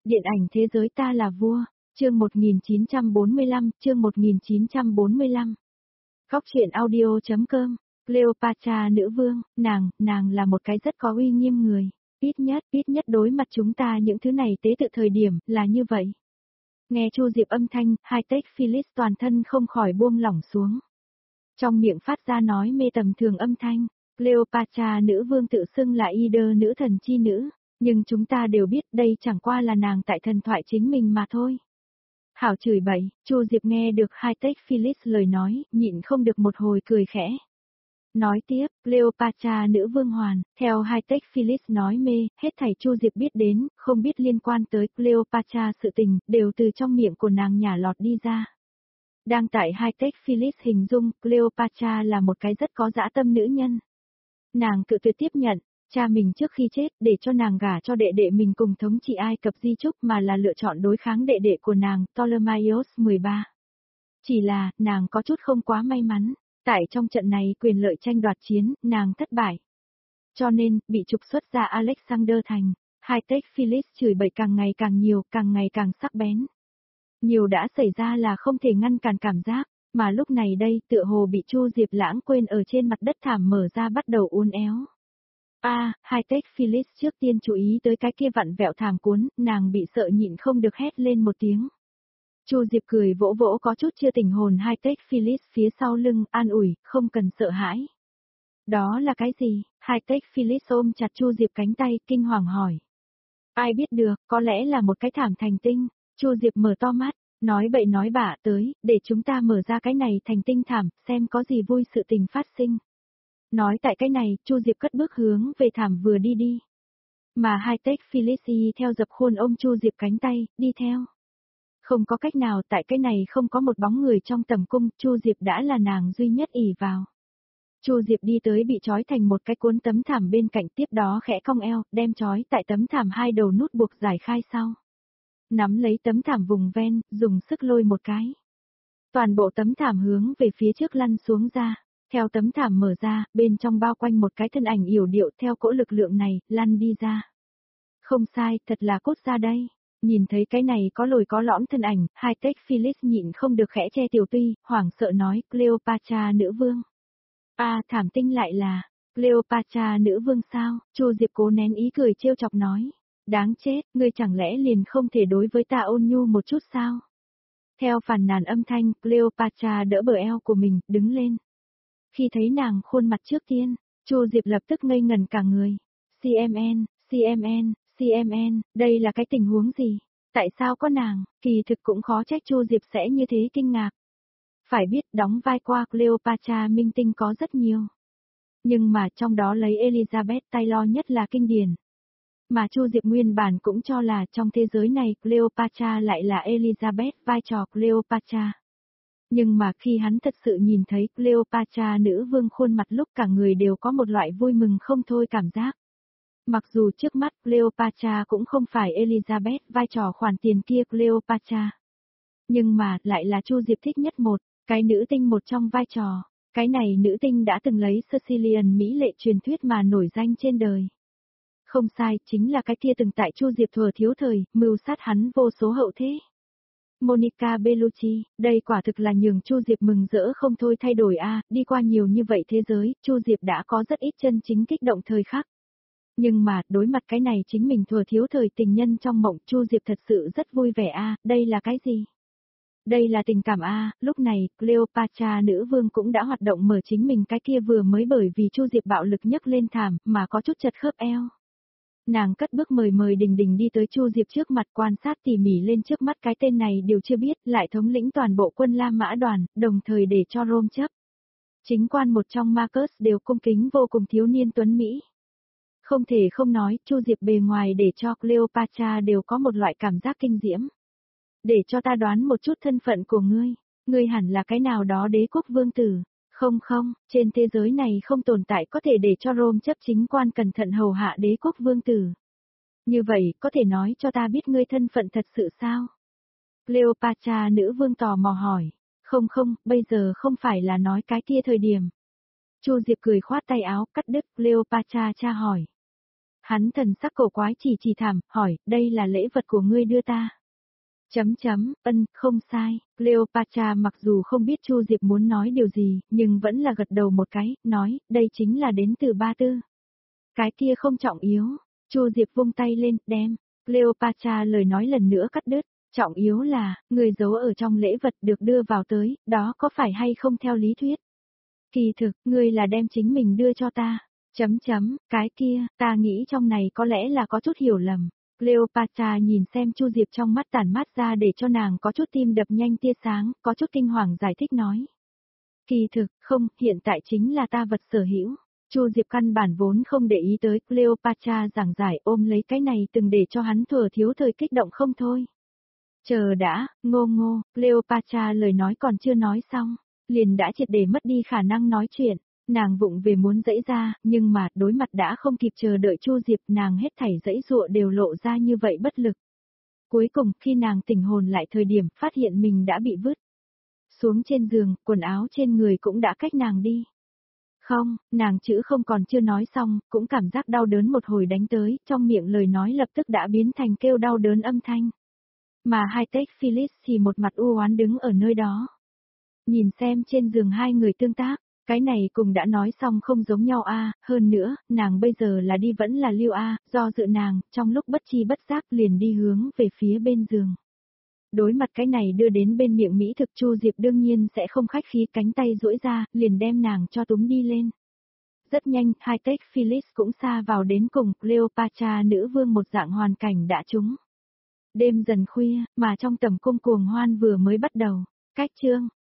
Điện ảnh thế giới ta là vua, chương 1945, chương 1945. Góc truyện audio.com, Cleopatra nữ vương, nàng là một cái rất có uy nghiêm người, ít nhất đối mặt chúng ta những thứ này tế tự thời điểm, là như vậy. Nghe Chu Diệp âm thanh, High-Tech Phyllis toàn thân không khỏi buông lỏng xuống. Trong miệng phát ra nói mê tầm thường âm thanh, Cleopatra nữ vương tự xưng là Ida nữ thần chi nữ. Nhưng chúng ta đều biết đây chẳng qua là nàng tại thần thoại chính mình mà thôi. Hảo chửi bậy, Chu Diệp nghe được High-Tech Phyllis lời nói, nhịn không được một hồi cười khẽ. Nói tiếp, Cleopatra nữ vương hoàn, theo High-Tech Phyllis nói mê, hết thảy Chu Diệp biết đến, không biết liên quan tới Cleopatra sự tình, đều từ trong miệng của nàng nhả lọt đi ra. Đang tại High-Tech Phyllis hình dung, Cleopatra là một cái rất có dã tâm nữ nhân. Nàng cự tuyệt tiếp nhận. Cha mình trước khi chết để cho nàng gả cho đệ đệ mình cùng thống trị Ai Cập di trúc mà là lựa chọn đối kháng đệ đệ của nàng, Ptolemaios 13. Chỉ là, nàng có chút không quá may mắn, tại trong trận này quyền lợi tranh đoạt chiến, nàng thất bại. Cho nên, bị trục xuất ra Alexander thành, High-Tech Phyllis chửi bậy càng ngày càng nhiều, càng ngày càng sắc bén. Nhiều đã xảy ra là không thể ngăn cản cảm giác, mà lúc này đây tựa hồ bị Chu Diệp lãng quên ở trên mặt đất thảm mở ra bắt đầu uốn éo. High-Tech Phyllis trước tiên chú ý tới cái kia vặn vẹo thảm cuốn, nàng bị sợ nhịn không được hét lên một tiếng. Chu Diệp cười vỗ vỗ có chút chưa tỉnh hồn High-Tech Phyllis phía sau lưng, an ủi, không cần sợ hãi. Đó là cái gì? High-Tech Phyllis ôm chặt Chu Diệp cánh tay, kinh hoàng hỏi. Ai biết được, có lẽ là một cái thảm thành tinh. Chu Diệp mở to mắt, nói bậy nói bạ tới, để chúng ta mở ra cái này thành tinh thảm, xem có gì vui sự tình phát sinh. Nói tại cái này, Chu Diệp cất bước hướng về thảm vừa đi. Mà High-Tech Phyllis theo dập khuôn ôm Chu Diệp cánh tay, đi theo. Không có cách nào tại cái này không có một bóng người trong tầm cung, Chu Diệp đã là nàng duy nhất ỷ vào. Chu Diệp đi tới bị trói thành một cái cuốn tấm thảm bên cạnh tiếp đó khẽ cong eo, đem trói tại tấm thảm hai đầu nút buộc giải khai sau. Nắm lấy tấm thảm vùng ven, dùng sức lôi một cái. Toàn bộ tấm thảm hướng về phía trước lăn xuống ra. Theo tấm thảm mở ra, bên trong bao quanh một cái thân ảnh yểu điệu theo cỗ lực lượng này, lăn đi ra. Không sai, thật là cốt ra đây. Nhìn thấy cái này có lồi có lõm thân ảnh, High-Tech Phyllis nhịn không được khẽ che tiểu tuy, hoảng sợ nói, Cleopatra nữ vương. Thảm tinh lại là, Cleopatra nữ vương sao? Chu Diệp cố nén ý cười trêu chọc nói. Đáng chết, ngươi chẳng lẽ liền không thể đối với ta ôn nhu một chút sao? Theo phàn nàn âm thanh, Cleopatra đỡ bờ eo của mình, đứng lên. Khi thấy nàng khuôn mặt trước tiên, Chu Diệp lập tức ngây ngẩn cả người. CMN, đây là cái tình huống gì? Tại sao có nàng? Kỳ thực cũng khó trách Chu Diệp sẽ như thế kinh ngạc. Phải biết đóng vai qua Cleopatra minh tinh có rất nhiều. Nhưng mà trong đó lấy Elizabeth Taylor nhất là kinh điển. Mà Chu Diệp nguyên bản cũng cho là trong thế giới này Cleopatra lại là Elizabeth vai trò Cleopatra. Nhưng mà khi hắn thật sự nhìn thấy Cleopatra nữ vương khuôn mặt lúc cả người đều có một loại vui mừng không thôi cảm giác. Mặc dù trước mắt Cleopatra cũng không phải Elizabeth vai trò khoản tiền kia Cleopatra. Nhưng mà lại là Chu Diệp thích nhất một, cái nữ tinh một trong vai trò. Cái này nữ tinh đã từng lấy Sicilian mỹ lệ truyền thuyết mà nổi danh trên đời. Không sai, chính là cái kia từng tại Chu Diệp thuở thiếu thời, mưu sát hắn vô số hậu thế. Monica Bellucci, đây quả thực là nhường Chu Diệp mừng rỡ không thôi thay đổi đi qua nhiều như vậy thế giới, Chu Diệp đã có rất ít chân chính kích động thời khắc. Nhưng mà, đối mặt cái này chính mình thuở thiếu thời tình nhân trong mộng, Chu Diệp thật sự rất vui vẻ đây là cái gì? Đây là tình cảm lúc này, Cleopatra nữ vương cũng đã hoạt động mở chính mình cái kia vừa mới bởi vì Chu Diệp bạo lực nhấc lên thảm, mà có chút chật khớp eo. Nàng cất bước mời đình đi tới Chu Diệp trước mặt quan sát tỉ mỉ lên trước mắt cái tên này đều chưa biết, lại thống lĩnh toàn bộ quân La Mã đoàn, đồng thời để cho Rome chấp. Chính quan một trong Marcus đều cung kính vô cùng thiếu niên tuấn Mỹ. Không thể không nói, Chu Diệp bề ngoài để cho Cleopatra đều có một loại cảm giác kinh diễm. Để cho ta đoán một chút thân phận của ngươi hẳn là cái nào đó đế quốc vương tử. Không, trên thế giới này không tồn tại có thể để cho Rome chấp chính quan cẩn thận hầu hạ đế quốc vương tử. Như vậy, có thể nói cho ta biết ngươi thân phận thật sự sao? Cleopatra nữ vương tò mò hỏi. Không, bây giờ không phải là nói cái kia thời điểm. Chu Diệp cười khoát tay áo, cắt đứt Cleopatra tra hỏi. Hắn thần sắc cổ quái chỉ thảm, hỏi, đây là lễ vật của ngươi đưa ta. Không sai, Cleopatra mặc dù không biết Chu Diệp muốn nói điều gì, nhưng vẫn là gật đầu một cái, nói, đây chính là đến từ Ba Tư. Cái kia không trọng yếu, Chu Diệp vung tay lên, đem, Cleopatra lời nói lần nữa cắt đứt, trọng yếu là, người giấu ở trong lễ vật được đưa vào tới, đó có phải hay không theo lý thuyết. Kỳ thực, ngươi là đem chính mình đưa cho ta, cái kia, ta nghĩ trong này có lẽ là có chút hiểu lầm. Cleopatra nhìn xem Chu Diệp trong mắt tản mát ra để cho nàng có chút tim đập nhanh tia sáng, có chút kinh hoàng giải thích nói. Kỳ thực, không, hiện tại chính là ta vật sở hữu. Chu Diệp căn bản vốn không để ý tới, Cleopatra giảng giải ôm lấy cái này từng để cho hắn thừa thiếu thời kích động không thôi. Chờ đã, ngô, Cleopatra lời nói còn chưa nói xong, liền đã triệt để mất đi khả năng nói chuyện. Nàng vụng về muốn dãy ra, nhưng mà đối mặt đã không kịp chờ đợi Chu Diệp, nàng hết thảy dãy dụa đều lộ ra như vậy bất lực. Cuối cùng, khi nàng tỉnh hồn lại thời điểm, phát hiện mình đã bị vứt xuống trên giường, quần áo trên người cũng đã cách nàng đi. Không, nàng chữ không còn chưa nói xong, cũng cảm giác đau đớn một hồi đánh tới, trong miệng lời nói lập tức đã biến thành kêu đau đớn âm thanh. Mà hai Tech Phyllis thì một mặt u oán đứng ở nơi đó. Nhìn xem trên giường hai người tương tác. Cái này cùng đã nói xong không giống nhau a, hơn nữa, nàng bây giờ là đi vẫn là lưu a, do dự nàng, trong lúc bất chi bất giác liền đi hướng về phía bên giường. Đối mặt cái này đưa đến bên miệng Mỹ thực Chu Diệp đương nhiên sẽ không khách khí cánh tay duỗi ra, liền đem nàng cho túm đi lên. Rất nhanh, hai Tech Phyllis cũng xa vào đến cùng, Cleopatra nữ vương một dạng hoàn cảnh đã trúng. Đêm dần khuya, mà trong tầm cung cuồng hoan vừa mới bắt đầu, cách chương.